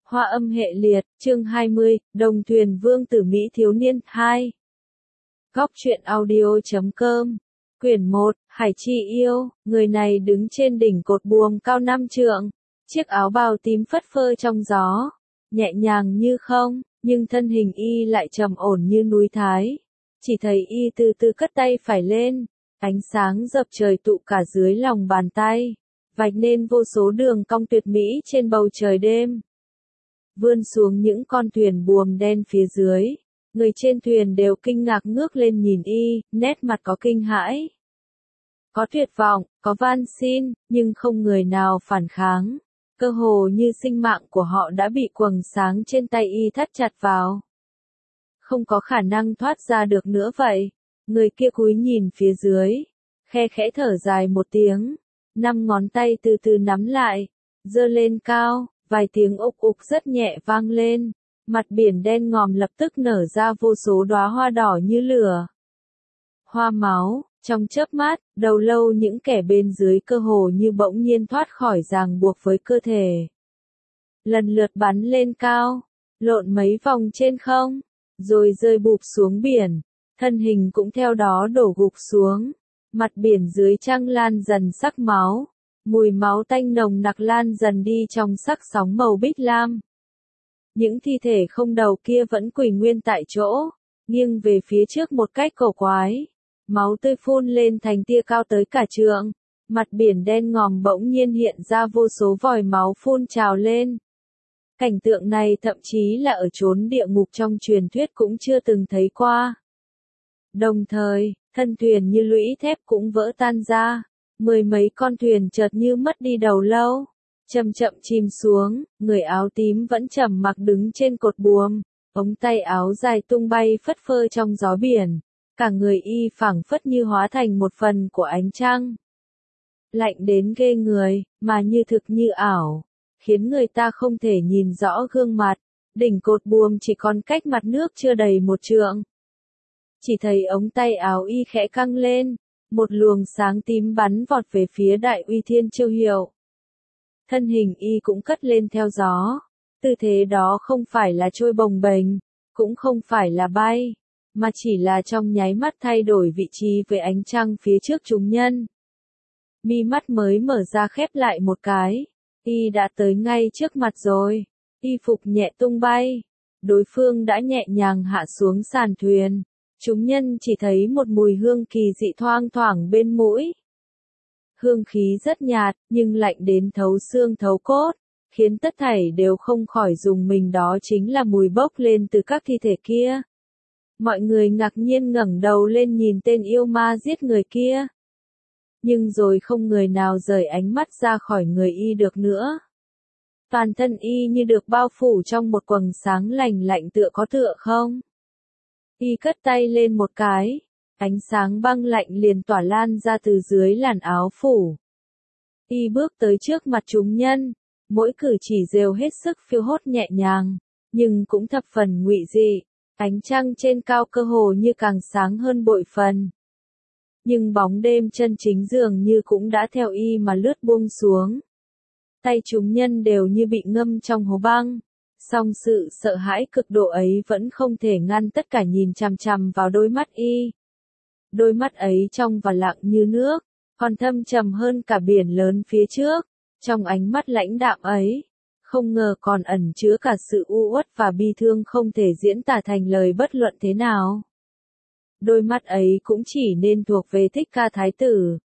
Hoa âm hệ liệt, chương 20, Đồng thuyền vương tử Mỹ thiếu niên, 2. Góc truyện audio.com. Quyển 1, Hải Chi yêu, người này đứng trên đỉnh cột buồm cao 5 trượng, chiếc áo bào tím phất phơ trong gió, nhẹ nhàng như không, nhưng thân hình y lại trầm ổn như núi Thái. Chỉ thấy y từ từ cất tay phải lên, ánh sáng dập trời tụ cả dưới lòng bàn tay, vạch nên vô số đường cong tuyệt mỹ trên bầu trời đêm. Vươn xuống những con thuyền buồm đen phía dưới, người trên thuyền đều kinh ngạc ngước lên nhìn y, nét mặt có kinh hãi, có tuyệt vọng, có van xin, nhưng không người nào phản kháng. Cơ hồ như sinh mạng của họ đã bị quầng sáng trên tay y thắt chặt vào, không có khả năng thoát ra được nữa vậy. Người kia cúi nhìn phía dưới, khe khẽ thở dài một tiếng, 5 ngón tay từ từ nắm lại, giơ lên cao, vài tiếng ục ục rất nhẹ vang lên, mặt biển đen ngòm lập tức nở ra vô số đóa hoa đỏ như lửa. Hoa máu, trong chớp mắt, đầu lâu những kẻ bên dưới cơ hồ như bỗng nhiên thoát khỏi ràng buộc với cơ thể. Lần lượt bắn lên cao, lộn mấy vòng trên không, rồi rơi bụp xuống biển, thân hình cũng theo đó đổ gục xuống. Mặt biển dưới trăng lan dần sắc máu, mùi máu tanh nồng nặc lan dần đi trong sắc sóng màu bích lam. Những thi thể không đầu kia vẫn quỳ nguyên tại chỗ, nghiêng về phía trước một cách cổ quái. Máu tươi phun lên thành tia cao tới cả trượng, mặt biển đen ngòm bỗng nhiên hiện ra vô số vòi máu phun trào lên. Cảnh tượng này thậm chí là ở chốn địa ngục trong truyền thuyết cũng chưa từng thấy qua. Đồng thời, thân thuyền như lũy thép cũng vỡ tan ra, 10 mấy con thuyền chợt như mất đi đầu lâu, chậm chậm chìm xuống, người áo tím vẫn trầm mặc đứng trên cột buồm, ống tay áo dài tung bay phất phơ trong gió biển, cả người y phảng phất như hóa thành một phần của ánh trăng. Lạnh đến ghê người, mà như thực như ảo, khiến người ta không thể nhìn rõ gương mặt, đỉnh cột buồm chỉ còn cách mặt nước chưa đầy 1 trượng. Chỉ thấy ống tay áo y khẽ căng lên, một luồng sáng tím bắn vọt về phía Đại Uy Thiên Chiêu Hiệu. Thân hình y cũng cất lên theo gió, tư thế đó không phải là trôi bồng bềnh, cũng không phải là bay, mà chỉ là trong nháy mắt thay đổi vị trí với ánh trăng phía trước chúng nhân. Mi mắt mới mở ra khép lại một cái, y đã tới ngay trước mặt rồi, y phục nhẹ tung bay, đối phương đã nhẹ nhàng hạ xuống sàn thuyền. Chúng nhân chỉ thấy một mùi hương kỳ dị thoang thoảng bên mũi. Hương khí rất nhạt, nhưng lạnh đến thấu xương thấu cốt, khiến tất thảy đều không khỏi rùng mình, đó chính là mùi bốc lên từ các thi thể kia. Mọi người ngạc nhiên ngẩng đầu lên nhìn tên yêu ma giết người kia. Nhưng rồi không người nào rời ánh mắt ra khỏi người y được nữa. Toàn thân y như được bao phủ trong một quầng sáng lành lạnh tựa không. Y cất tay lên một cái, ánh sáng băng lạnh liền tỏa lan ra từ dưới làn áo phủ. Y bước tới trước mặt chúng nhân, mỗi cử chỉ rêu hết sức phiêu hốt nhẹ nhàng, nhưng cũng thập phần ngụy dị, ánh trăng trên cao cơ hồ như càng sáng hơn bội phần. Nhưng bóng đêm chân chính dường như cũng đã theo y mà lướt buông xuống. Tay chúng nhân đều như bị ngâm trong hố băng. Song sự sợ hãi cực độ ấy vẫn không thể ngăn tất cả nhìn chằm chằm vào đôi mắt y. Đôi mắt ấy trong và lặng như nước, còn thâm trầm hơn cả biển lớn phía trước. Trong ánh mắt lãnh đạm ấy, không ngờ còn ẩn chứa cả sự u uất và bi thương không thể diễn tả thành lời bất luận thế nào. Đôi mắt ấy cũng chỉ nên thuộc về Thích Ca Thái Tử.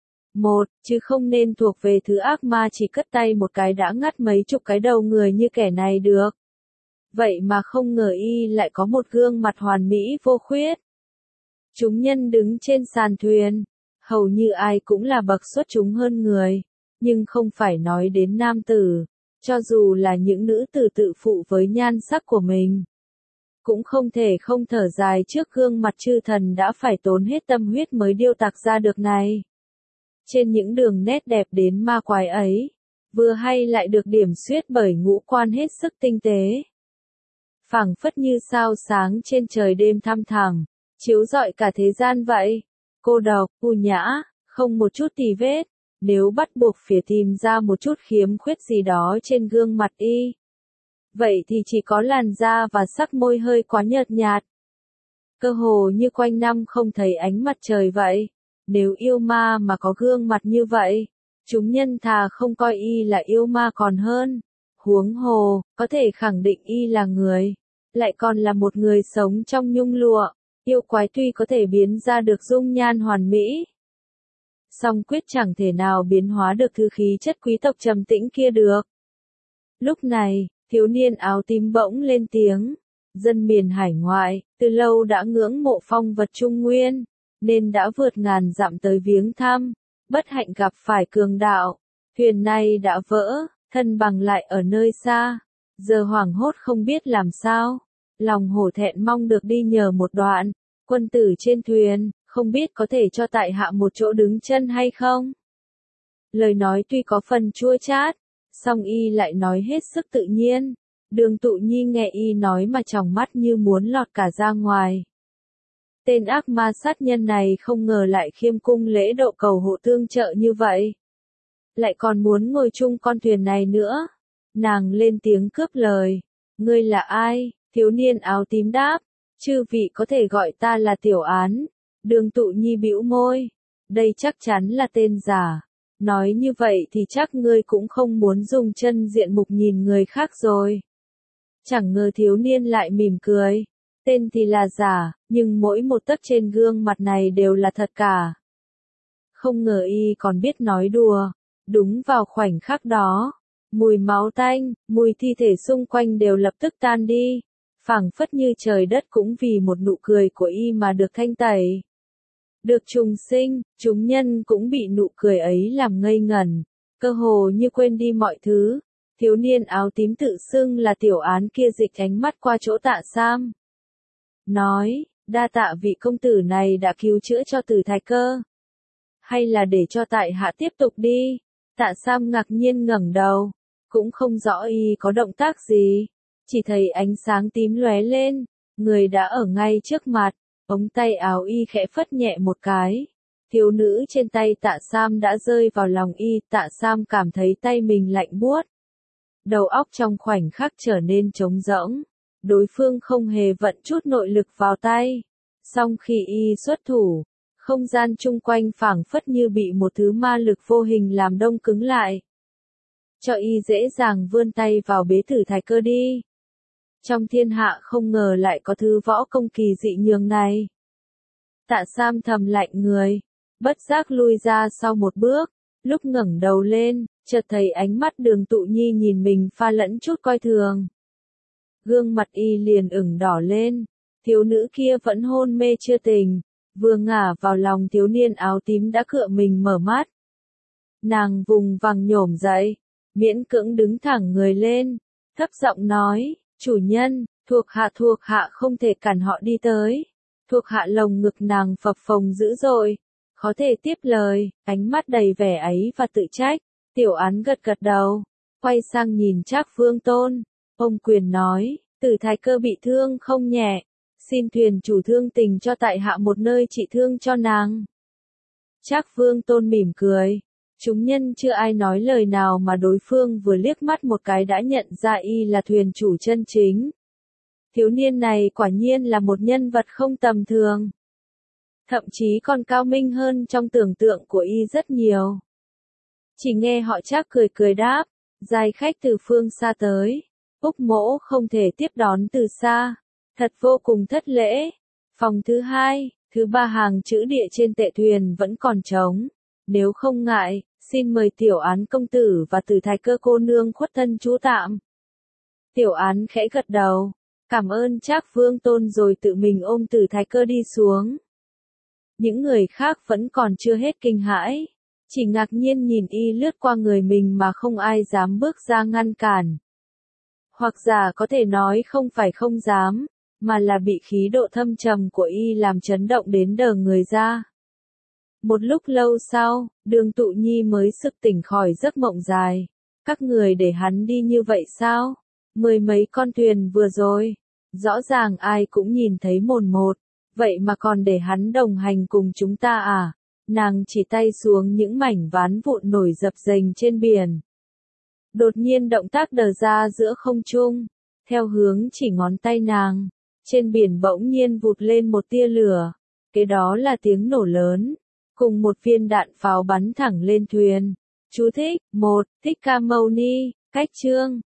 Chứ không nên thuộc về thứ ác ma chỉ cất tay một cái đã ngắt mấy chục cái đầu người như kẻ này được. Vậy mà không ngờ y lại có một gương mặt hoàn mỹ vô khuyết. Chúng nhân đứng trên sàn thuyền, hầu như ai cũng là bậc xuất chúng hơn người, nhưng không phải nói đến nam tử, cho dù là những nữ tử tự phụ với nhan sắc của mình. Cũng không thể không thở dài trước gương mặt chư thần đã phải tốn hết tâm huyết mới điêu tạc ra được này. Trên những đường nét đẹp đến ma quái ấy, vừa hay lại được điểm xuyết bởi ngũ quan hết sức tinh tế. Phảng phất như sao sáng trên trời đêm thăm thẳm, chiếu rọi cả thế gian vậy. Cô độc, u nhã, không một chút tì vết, nếu bắt buộc phải tìm ra một chút khiếm khuyết gì đó trên gương mặt y. vậy thì chỉ có làn da và sắc môi hơi quá nhợt nhạt. Cơ hồ như quanh năm không thấy ánh mặt trời vậy. Nếu yêu ma mà có gương mặt như vậy, chúng nhân thà không coi y là yêu ma còn hơn. Huống hồ, có thể khẳng định y là người, lại còn là một người sống trong nhung lụa. Yêu quái tuy có thể biến ra được dung nhan hoàn mỹ, song quyết chẳng thể nào biến hóa được thứ khí chất quý tộc trầm tĩnh kia được. Lúc này, thiếu niên áo tím bỗng lên tiếng. Dân miền hải ngoại, từ lâu đã ngưỡng mộ phong vật Trung Nguyên, nên đã vượt ngàn dặm tới viếng thăm, bất hạnh gặp phải cường đạo. Thuyền này đã vỡ, thân bằng lại ở nơi xa, giờ hoảng hốt không biết làm sao. Lòng hổ thẹn mong được đi nhờ một đoạn, quân tử trên thuyền, không biết có thể cho tại hạ một chỗ đứng chân hay không? Lời nói tuy có phần chua chát, song y lại nói hết sức tự nhiên. Đường Tụ Nhi nghe y nói mà tròng mắt như muốn lọt cả ra ngoài. Tên ác ma sát nhân này không ngờ lại khiêm cung lễ độ cầu hộ tương trợ như vậy. Lại còn muốn ngồi chung con thuyền này nữa. Nàng lên tiếng cướp lời. Ngươi là ai? Thiếu niên áo tím đáp. Chư vị có thể gọi ta là Tiểu Án. Đường Tụ Nhi bĩu môi. Đây chắc chắn là tên giả. Nói như vậy thì chắc ngươi cũng không muốn dùng chân diện mục nhìn người khác rồi. Chẳng ngờ thiếu niên lại mỉm cười. Tên thì là giả, nhưng mỗi một tấc trên gương mặt này đều là thật cả. Không ngờ y còn biết nói đùa. Đúng vào khoảnh khắc đó, mùi máu tanh, mùi thi thể xung quanh đều lập tức tan đi. Phảng phất như trời đất cũng vì một nụ cười của y mà được thanh tẩy. Được trùng sinh, chúng nhân cũng bị nụ cười ấy làm ngây ngẩn, cơ hồ như quên đi mọi thứ. Thiếu niên áo tím tự xưng là Tiểu Án kia dịch ánh mắt qua chỗ Tạ Sam. Nói, đa tạ vị công tử này đã cứu chữa cho Tử Thái Cơ. Hay là để cho tại hạ tiếp tục đi? Tạ Sam ngạc nhiên ngẩng đầu, cũng không rõ y có động tác gì. Chỉ thấy ánh sáng tím lóe lên, người đã ở ngay trước mặt, ống tay áo y khẽ phất nhẹ một cái. Thiếu nữ trên tay Tạ Sam đã rơi vào lòng y, Tạ Sam cảm thấy tay mình lạnh buốt. Đầu óc trong khoảnh khắc trở nên trống rỗng, đối phương không hề vận chút nội lực vào tay. Song khi y xuất thủ, không gian chung quanh phảng phất như bị một thứ ma lực vô hình làm đông cứng lại. Cho y dễ dàng vươn tay vào bế Tử Thái Cơ đi. Trong thiên hạ không ngờ lại có thứ võ công kỳ dị nhường này. Tạ Sam thầm lạnh người, bất giác lui ra sau một bước, lúc ngẩng đầu lên, chợt thấy ánh mắt Đường Tụ Nhi nhìn mình pha lẫn chút coi thường. Gương mặt y liền ửng đỏ lên, thiếu nữ kia vẫn hôn mê chưa tỉnh, vừa ngả vào lòng thiếu niên áo tím đã cựa mình mở mắt. Nàng vùng vằng nhổm dậy, miễn cưỡng đứng thẳng người lên, thấp giọng nói, chủ nhân, thuộc hạ không thể cản họ đi tới. Thuộc hạ lồng ngực nàng phập phồng dữ dội, khó thể tiếp lời, ánh mắt đầy vẻ ấy và tự trách. Tiểu Án gật gật đầu, quay sang nhìn Trác Vương Tôn, ông quyền nói, Tử Thái Cơ bị thương không nhẹ, xin thuyền chủ thương tình cho tại hạ một nơi trị thương cho nàng. Trác Vương Tôn mỉm cười, chúng nhân chưa ai nói lời nào mà đối phương vừa liếc mắt một cái đã nhận ra y là thuyền chủ chân chính. Thiếu niên này quả nhiên là một nhân vật không tầm thường. Thậm chí còn cao minh hơn trong tưởng tượng của y rất nhiều. Chỉ nghe họ Trác cười cười đáp, giai khách từ phương xa tới, Úc mỗ không thể tiếp đón từ xa, thật vô cùng thất lễ. Phòng thứ 2, thứ 3 hàng chữ địa trên tệ thuyền vẫn còn trống, nếu không ngại, xin mời Tiểu Án công tử và Tử Thái Cơ cô nương khuất thân trú tạm. Tiểu Án khẽ gật đầu, cảm ơn Trác Vương Tôn rồi tự mình ôm Tử Thái Cơ đi xuống. Những người khác vẫn còn chưa hết kinh hãi, chỉ ngạc nhiên nhìn y lướt qua người mình mà không ai dám bước ra ngăn cản. Hoặc giả có thể nói không phải không dám, mà là bị khí độ thâm trầm của y làm chấn động đến đờ người ra. Một lúc lâu sau, Đường Tụ Nhi mới sực tỉnh khỏi giấc mộng dài. Các người để hắn đi như vậy sao? Mười mấy con thuyền vừa rồi, rõ ràng ai cũng nhìn thấy mồn một, vậy mà còn để hắn đồng hành cùng chúng ta à? Nàng chỉ tay xuống những mảnh ván vụn nổi dập dềnh trên biển. Đột nhiên động tác đờ ra giữa không trung, theo hướng chỉ ngón tay nàng. Trên biển bỗng nhiên vụt lên một tia lửa, kế đó là tiếng nổ lớn, cùng một viên đạn pháo bắn thẳng lên thuyền. Chú thích: 1. Thích Ca Mâu Ni, cách chương.